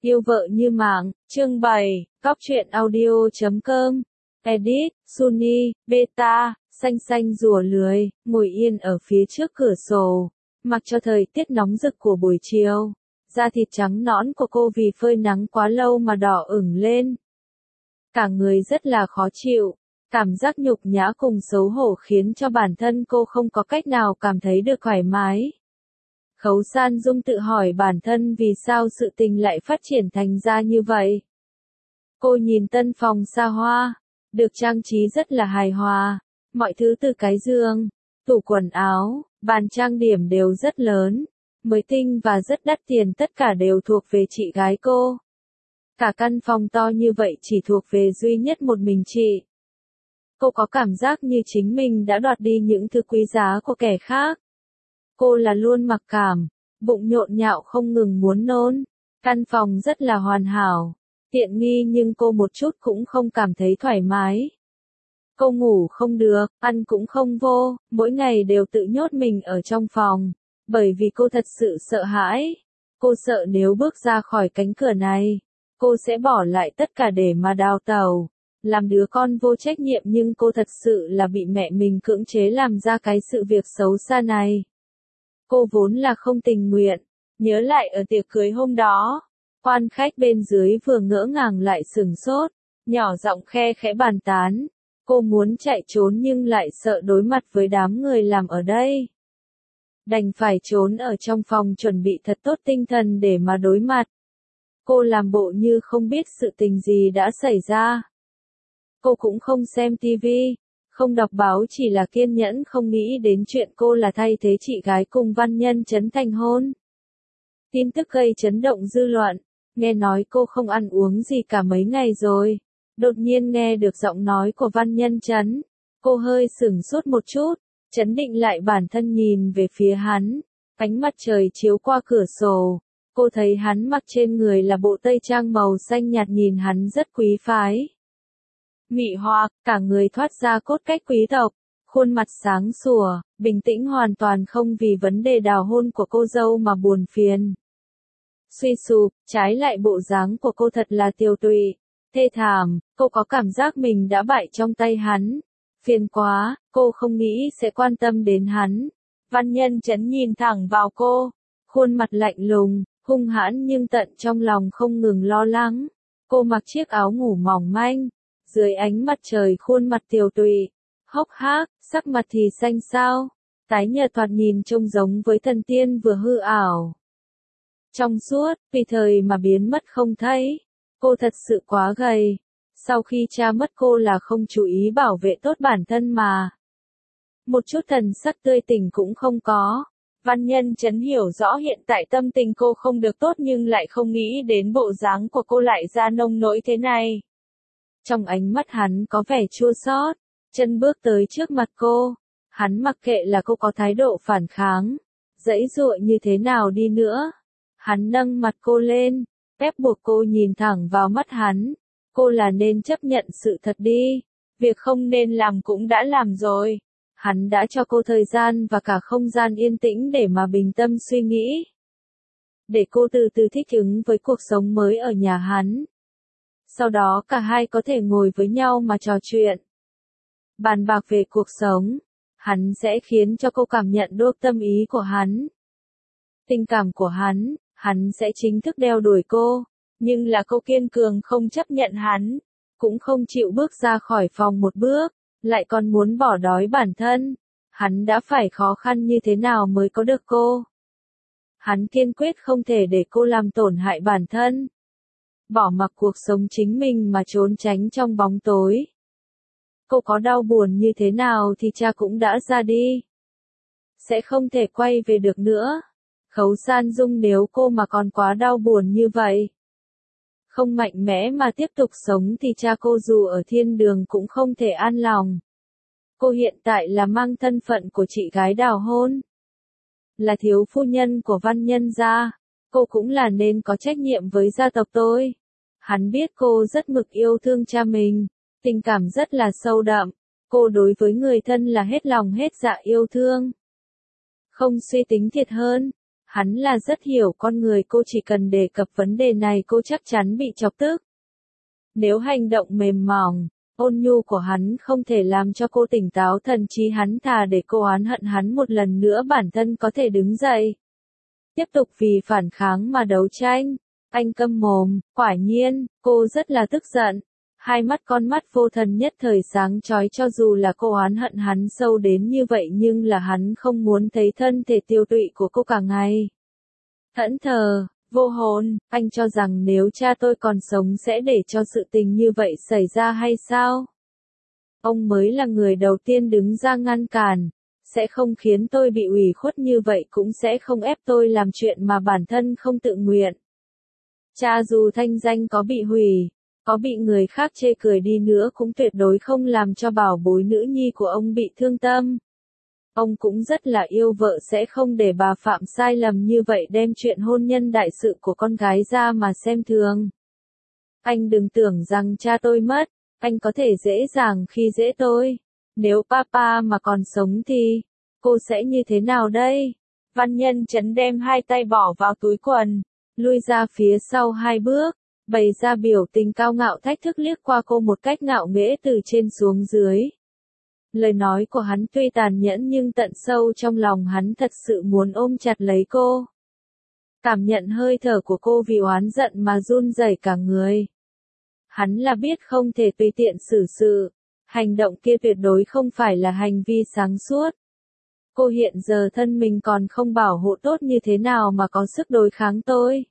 Yêu vợ như mạng, chương 7, Cóc truyện audio.com, edit, Sunny, beta, xanh rùa lười, ngồi yên ở phía trước cửa sổ, mặc cho thời tiết nóng rực của buổi chiều. Da thịt trắng nõn của cô vì phơi nắng quá lâu mà đỏ ửng lên. Cả người rất là khó chịu, cảm giác nhục nhã cùng xấu hổ khiến cho bản thân cô không có cách nào cảm thấy được thoải mái. Khấu San Dung tự hỏi bản thân vì sao sự tình lại phát triển thành ra như vậy. Cô nhìn tân phòng xa hoa, được trang trí rất là hài hòa, mọi thứ từ cái giường, tủ quần áo, bàn trang điểm đều rất lớn, mới tinh và rất đắt tiền, tất cả đều thuộc về chị gái cô. Cả căn phòng to như vậy chỉ thuộc về duy nhất một mình chị. Cô có cảm giác như chính mình đã đoạt đi những thứ quý giá của kẻ khác. Cô là luôn mặc cảm, bụng nhộn nhạo không ngừng muốn nôn. Căn phòng rất là hoàn hảo, tiện nghi nhưng cô một chút cũng không cảm thấy thoải mái. Cô ngủ không được, ăn cũng không vô, mỗi ngày đều tự nhốt mình ở trong phòng, bởi vì cô thật sự sợ hãi. Cô sợ nếu bước ra khỏi cánh cửa này, cô sẽ bỏ lại tất cả để mà đào tẩu, làm đứa con vô trách nhiệm, nhưng cô thật sự là bị mẹ mình cưỡng chế làm ra cái sự việc xấu xa này. Cô vốn là không tình nguyện, nhớ lại ở tiệc cưới hôm đó, quan khách bên dưới vừa ngỡ ngàng lại sửng sốt, nhỏ giọng khe khẽ bàn tán. Cô muốn chạy trốn nhưng lại sợ đối mặt với đám người làm ở đây. Đành phải trốn ở trong phòng chuẩn bị thật tốt tinh thần để mà đối mặt. Cô làm bộ như không biết sự tình gì đã xảy ra. Cô cũng không xem tivi, không đọc báo, chỉ là kiên nhẫn không nghĩ đến chuyện cô là thay thế chị gái cùng Văn Nhân Chấn thành hôn. Tin tức gây chấn động dư luận, nghe nói cô không ăn uống gì cả mấy ngày rồi. Đột nhiên nghe được giọng nói của Văn Nhân Chấn, cô hơi sửng sốt một chút, chấn định lại bản thân nhìn về phía hắn. Ánh mặt trời chiếu qua cửa sổ, cô thấy hắn mặc trên người là bộ tây trang màu xanh nhạt, nhìn hắn rất quý phái. Mị hoặc, cả người thoát ra cốt cách quý tộc, khuôn mặt sáng sủa, bình tĩnh, hoàn toàn không vì vấn đề đào hôn của cô dâu mà buồn phiền. Suy sụp, trái lại bộ dáng của cô thật là tiêu tụy, thê thảm, cô có cảm giác mình đã bại trong tay hắn. Phiền quá, cô không nghĩ sẽ quan tâm đến hắn. Văn Nhân Chấn nhìn thẳng vào cô, khuôn mặt lạnh lùng, hung hãn nhưng tận trong lòng không ngừng lo lắng. Cô mặc chiếc áo ngủ mỏng manh, dưới ánh mặt trời khuôn mặt tiều tụy, hốc hác, sắc mặt thì xanh xao, tái nhợt, thoạt nhìn trông giống với thần tiên vừa hư ảo. Trong suốt, vì thời mà biến mất không thấy. Cô thật sự quá gầy. Sau khi cha mất cô là không chú ý bảo vệ tốt bản thân mà. Một chút thần sắc tươi tỉnh cũng không có. Văn Nhân Chấn hiểu rõ hiện tại tâm tình cô không được tốt, nhưng lại không nghĩ đến bộ dáng của cô lại ra nông nỗi thế này. Trong ánh mắt hắn có vẻ chua xót, chân bước tới trước mặt cô. Hắn mặc kệ là cô có thái độ phản kháng, giãy giụa như thế nào đi nữa. Hắn nâng mặt cô lên, ép buộc cô nhìn thẳng vào mắt hắn. Cô là nên chấp nhận sự thật đi. Việc không nên làm cũng đã làm rồi. Hắn đã cho cô thời gian và cả không gian yên tĩnh để mà bình tâm suy nghĩ. Để cô từ từ thích ứng với cuộc sống mới ở nhà hắn. Sau đó cả hai có thể ngồi với nhau mà trò chuyện. Bàn bạc về cuộc sống. Hắn sẽ khiến cho cô cảm nhận được tâm ý của hắn. Tình cảm của hắn. Hắn sẽ chính thức đeo đuổi cô. Nhưng là cô kiên cường không chấp nhận hắn, cũng không chịu bước ra khỏi phòng một bước, lại còn muốn bỏ đói bản thân. Hắn đã phải khó khăn như thế nào mới có được cô. Hắn kiên quyết không thể để cô làm tổn hại bản thân. Bỏ mặc cuộc sống chính mình mà trốn tránh trong bóng tối. Cô có đau buồn như thế nào thì cha cũng đã ra đi. Sẽ không thể quay về được nữa. Khấu San Dung, nếu cô mà còn quá đau buồn như vậy, không mạnh mẽ mà tiếp tục sống thì cha cô dù ở thiên đường cũng không thể an lòng. Cô hiện tại là mang thân phận của chị gái đào hôn, là thiếu phu nhân của Văn Nhân gia, cô cũng là nên có trách nhiệm với gia tộc tôi. Hắn biết cô rất mực yêu thương cha mình, tình cảm rất là sâu đậm, cô đối với người thân là hết lòng hết dạ yêu thương. Không suy tính thiệt hơn, Hắn là rất hiểu con người, cô chỉ cần đề cập vấn đề này cô chắc chắn bị chọc tức. Nếu hành động mềm mỏng, ôn nhu của hắn không thể làm cho cô tỉnh táo, thậm chí hắn thà để cô oán hận hắn một lần nữa bản thân có thể đứng dậy. Tiếp tục vì phản kháng mà đấu tranh. Anh câm mồm, quả nhiên, cô rất là tức giận. Hai mắt con mắt vô thần nhất thời sáng chói, cho dù là cô oán hận hắn sâu đến như vậy nhưng là hắn không muốn thấy thân thể tiêu tụy của cô cả ngày. Thẫn thờ, vô hồn, anh cho rằng nếu cha tôi còn sống sẽ để cho sự tình như vậy xảy ra hay sao? Ông mới là người đầu tiên đứng ra ngăn cản, sẽ không khiến tôi bị ủy khuất như vậy, cũng sẽ không ép tôi làm chuyện mà bản thân không tự nguyện. Cha dù thanh danh có bị hủy, có bị người khác chê cười đi nữa cũng tuyệt đối không làm cho bảo bối nữ nhi của ông bị thương tâm. Ông cũng rất là yêu vợ, sẽ không để bà phạm sai lầm như vậy đem chuyện hôn nhân đại sự của con gái ra mà xem thường. Anh đừng tưởng rằng cha tôi mất, anh có thể dễ dàng khi dễ tôi. Nếu papa mà còn sống thì, cô sẽ như thế nào đây? Văn Nhân Chấn đem hai tay bỏ vào túi quần, lui ra phía sau hai bước, bày ra biểu tình cao ngạo thách thức liếc qua cô một cách ngạo nghễ từ trên xuống dưới. Lời nói của hắn tuy tàn nhẫn nhưng tận sâu trong lòng hắn thật sự muốn ôm chặt lấy cô. Cảm nhận hơi thở của cô vì oán giận mà run rẩy cả người. Hắn là biết không thể tùy tiện xử sự, hành động kia tuyệt đối không phải là hành vi sáng suốt. Cô hiện giờ thân mình còn không bảo hộ tốt như thế nào mà có sức đối kháng tôi.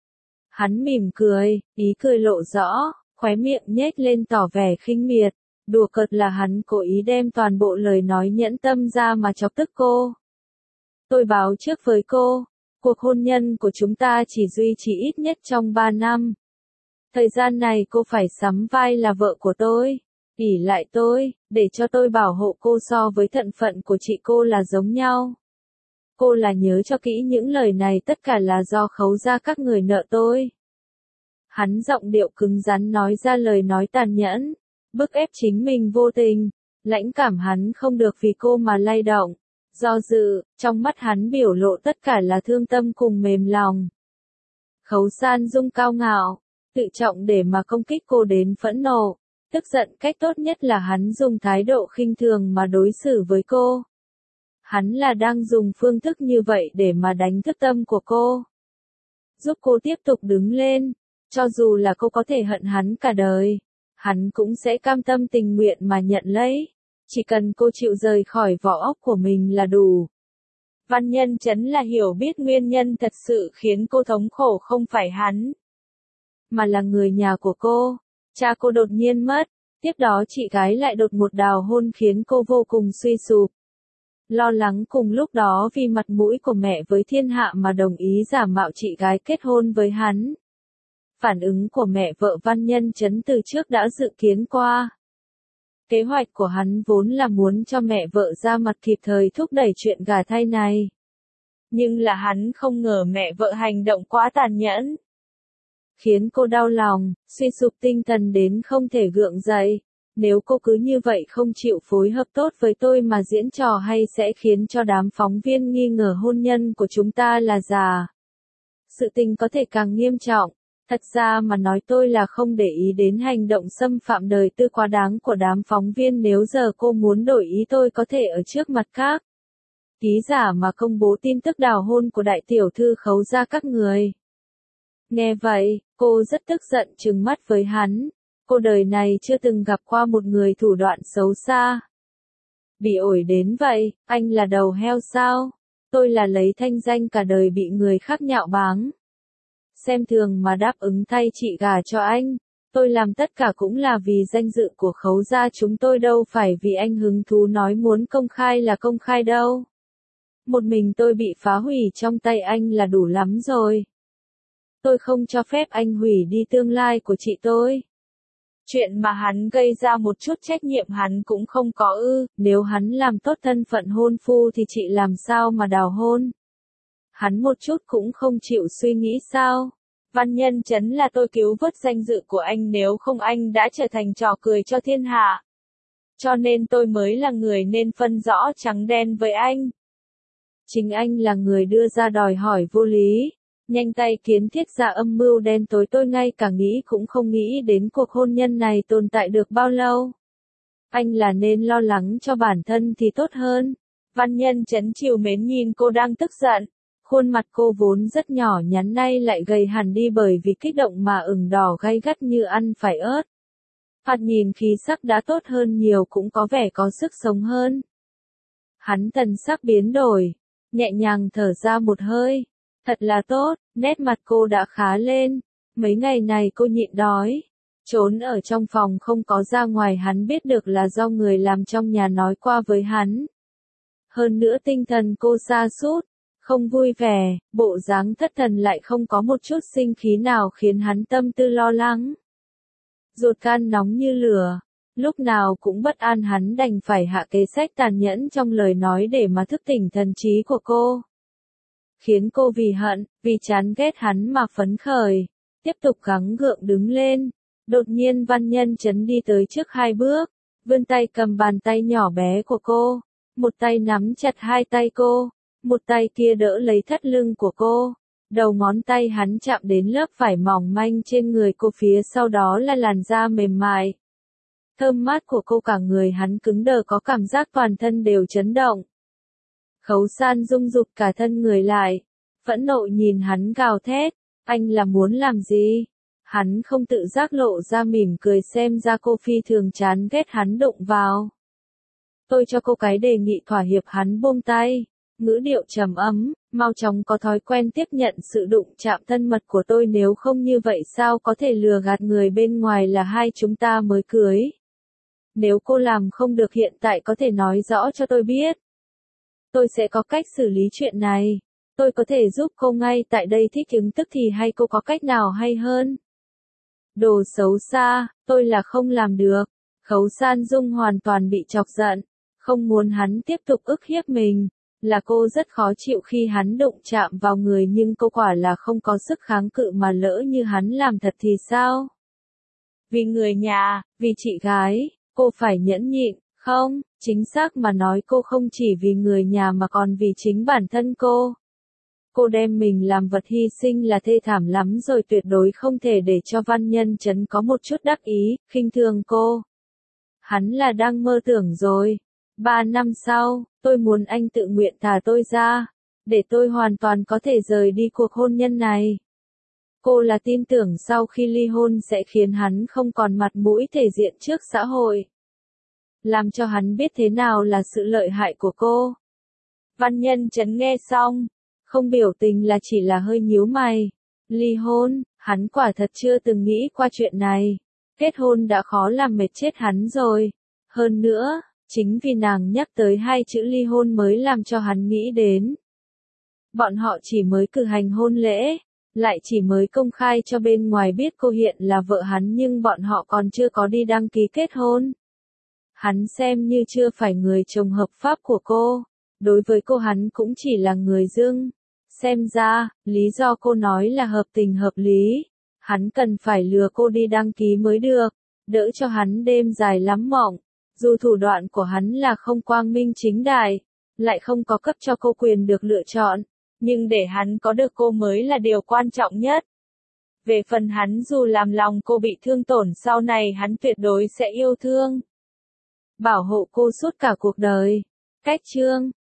Hắn mỉm cười, ý cười lộ rõ, khóe miệng nhếch lên tỏ vẻ khinh miệt. Đùa cợt là hắn cố ý đem toàn bộ lời nói nhẫn tâm ra mà chọc tức cô. Tôi báo trước với cô, cuộc hôn nhân của chúng ta chỉ duy trì ít nhất trong 3 năm. Thời gian này cô phải sắm vai là vợ của tôi, ỷ lại tôi, để cho tôi bảo hộ cô, so với thân phận của chị cô là giống nhau. Cô là nhớ cho kỹ những lời này, tất cả là do Khấu gia các người nợ tôi. Hắn giọng điệu cứng rắn nói ra lời nói tàn nhẫn, bức ép chính mình vô tình, lãnh cảm hắn không được vì cô mà lay động, do dự, trong mắt hắn biểu lộ tất cả là thương tâm cùng mềm lòng. Khấu San Dung cao ngạo, tự trọng để mà công kích cô đến phẫn nộ, tức giận, cách tốt nhất là hắn dùng thái độ khinh thường mà đối xử với cô. Hắn là đang dùng phương thức như vậy để mà đánh thức tâm của cô. Giúp cô tiếp tục đứng lên, cho dù là cô có thể hận hắn cả đời, hắn cũng sẽ cam tâm tình nguyện mà nhận lấy. Chỉ cần cô chịu rời khỏi vỏ óc của mình là đủ. Văn Nhân Chấn là hiểu biết nguyên nhân thật sự khiến cô thống khổ không phải hắn, mà là người nhà của cô. Cha cô đột nhiên mất, tiếp đó chị gái lại đột ngột đào hôn khiến cô vô cùng suy sụp. Lo lắng cùng lúc đó vì mặt mũi của mẹ với thiên hạ mà đồng ý giả mạo chị gái kết hôn với hắn. Phản ứng của mẹ vợ Văn Nhân Chấn từ trước đã dự kiến qua. Kế hoạch của hắn vốn là muốn cho mẹ vợ ra mặt kịp thời thúc đẩy chuyện gả thai này. Nhưng là hắn không ngờ mẹ vợ hành động quá tàn nhẫn, khiến cô đau lòng, suy sụp tinh thần đến không thể gượng dậy. Nếu cô cứ như vậy không chịu phối hợp tốt với tôi mà diễn trò hay sẽ khiến cho đám phóng viên nghi ngờ hôn nhân của chúng ta là giả. Sự tình có thể càng nghiêm trọng. Thật ra mà nói tôi là không để ý đến hành động xâm phạm đời tư quá đáng của đám phóng viên, nếu giờ cô muốn đổi ý tôi có thể ở trước mặt các ký giả mà công bố tin tức đào hôn của đại tiểu thư Khấu gia các người. Nghe vậy, cô rất tức giận trừng mắt với hắn. Cô đời này chưa từng gặp qua một người thủ đoạn xấu xa, bị ổi đến vậy. Anh là đầu heo sao? Tôi là lấy thanh danh cả đời bị người khác nhạo báng, xem thường mà đáp ứng thay chị gả cho anh. Tôi làm tất cả cũng là vì danh dự của Khấu gia chúng tôi, đâu phải vì anh hứng thú nói muốn công khai là công khai đâu. Một mình tôi bị phá hủy trong tay anh là đủ lắm rồi. Tôi không cho phép anh hủy đi tương lai của chị tôi. Chuyện mà hắn gây ra một chút trách nhiệm hắn cũng không có ư, nếu hắn làm tốt thân phận hôn phu thì chị làm sao mà đào hôn. Hắn một chút cũng không chịu suy nghĩ sao? Văn Nhân Chấn là tôi cứu vớt danh dự của anh, nếu không anh đã trở thành trò cười cho thiên hạ. Cho nên tôi mới là người nên phân rõ trắng đen với anh. Chính anh là người đưa ra đòi hỏi vô lý. Nhanh tay kiến thiết ra âm mưu đen tối, tôi ngay cả nghĩ cũng không nghĩ đến cuộc hôn nhân này tồn tại được bao lâu. Anh là nên lo lắng cho bản thân thì tốt hơn. Văn Nhân Chấn trìu mến nhìn cô đang tức giận. Khuôn mặt cô vốn rất nhỏ nhắn nay lại gầy hẳn đi bởi vì kích động mà ửng đỏ gay gắt như ăn phải ớt. Thoạt nhìn khí sắc đã tốt hơn nhiều, cũng có vẻ có sức sống hơn. Hắn thần sắc biến đổi, nhẹ nhàng thở ra một hơi. Thật là tốt, nét mặt cô đã khá lên. Mấy ngày này cô nhịn đói, trốn ở trong phòng không có ra ngoài, hắn biết được là do người làm trong nhà nói qua với hắn. Hơn nữa tinh thần cô sa sút, không vui vẻ, bộ dáng thất thần lại không có một chút sinh khí nào khiến hắn tâm tư lo lắng. Ruột gan nóng như lửa, lúc nào cũng bất an, hắn đành phải hạ kế sách tàn nhẫn trong lời nói để mà thức tỉnh thần trí của cô. Khiến cô vì hận, vì chán ghét hắn mà phấn khởi, tiếp tục gắng gượng đứng lên. Đột nhiên Văn Nhân Chấn đi tới trước 2 bước, vươn tay cầm bàn tay nhỏ bé của cô, một tay nắm chặt 2 tay cô, một tay kia đỡ lấy thắt lưng của cô. Đầu ngón tay hắn chạm đến lớp vải mỏng manh trên người cô, phía sau đó là làn da mềm mại. Thơm mát của cô, cả người hắn cứng đờ, có cảm giác toàn thân đều chấn động. Khấu San rung rụt cả thân người lại, phẫn nộ nhìn hắn gào thét, anh là muốn làm gì? Hắn không tự giác lộ ra mỉm cười, xem ra cô phi thường chán ghét hắn đụng vào. Tôi cho cô cái đề nghị thỏa hiệp, hắn buông tay, ngữ điệu trầm ấm, mau chóng có thói quen tiếp nhận sự đụng chạm thân mật của tôi, nếu không như vậy sao có thể lừa gạt người bên ngoài là hai chúng ta mới cưới. Nếu cô làm không được hiện tại có thể nói rõ cho tôi biết. Tôi sẽ có cách xử lý chuyện này. Tôi có thể giúp cô ngay tại đây thích ứng tức thì, hay cô có cách nào hay hơn? Đồ xấu xa, tôi là không làm được. Khấu San Dung hoàn toàn bị chọc giận, không muốn hắn tiếp tục ức hiếp mình. Là cô rất khó chịu khi hắn đụng chạm vào người, nhưng cô quả là không có sức kháng cự, mà lỡ như hắn làm thật thì sao? Vì người nhà, vì chị gái, cô phải nhẫn nhịn, không, chính xác mà nói cô không chỉ vì người nhà mà còn vì chính bản thân cô. Cô đem mình làm vật hy sinh là thê thảm lắm rồi, tuyệt đối không thể để cho Văn Nhân Chấn có một chút đắc ý, khinh thường cô. Hắn là đang mơ tưởng rồi. 3 năm sau, tôi muốn anh tự nguyện thả tôi ra, để tôi hoàn toàn có thể rời đi cuộc hôn nhân này. Cô là tin tưởng sau khi ly hôn sẽ khiến hắn không còn mặt mũi thể diện trước xã hội. Làm cho hắn biết thế nào là sự lợi hại của cô. Văn Nhân Chấn nghe xong, không biểu tình là chỉ là hơi nhíu mày. Ly hôn, hắn quả thật chưa từng nghĩ qua chuyện này. Kết hôn đã khó làm mệt chết hắn rồi. Hơn nữa, chính vì nàng nhắc tới 2 chữ ly hôn mới làm cho hắn nghĩ đến. Bọn họ chỉ mới cử hành hôn lễ, lại chỉ mới công khai cho bên ngoài biết cô hiện là vợ hắn, nhưng bọn họ còn chưa có đi đăng ký kết hôn. Hắn xem như chưa phải người chồng hợp pháp của cô. Đối với cô hắn cũng chỉ là người dưng. Xem ra, lý do cô nói là hợp tình hợp lý. Hắn cần phải lừa cô đi đăng ký mới được, đỡ cho hắn đêm dài lắm mộng. Dù thủ đoạn của hắn là không quang minh chính đại, lại không có cấp cho cô quyền được lựa chọn, nhưng để hắn có được cô mới là điều quan trọng nhất. Về phần hắn, dù làm lòng cô bị thương tổn, sau này hắn tuyệt đối sẽ yêu thương, bảo hộ cô suốt cả cuộc đời. Cách chương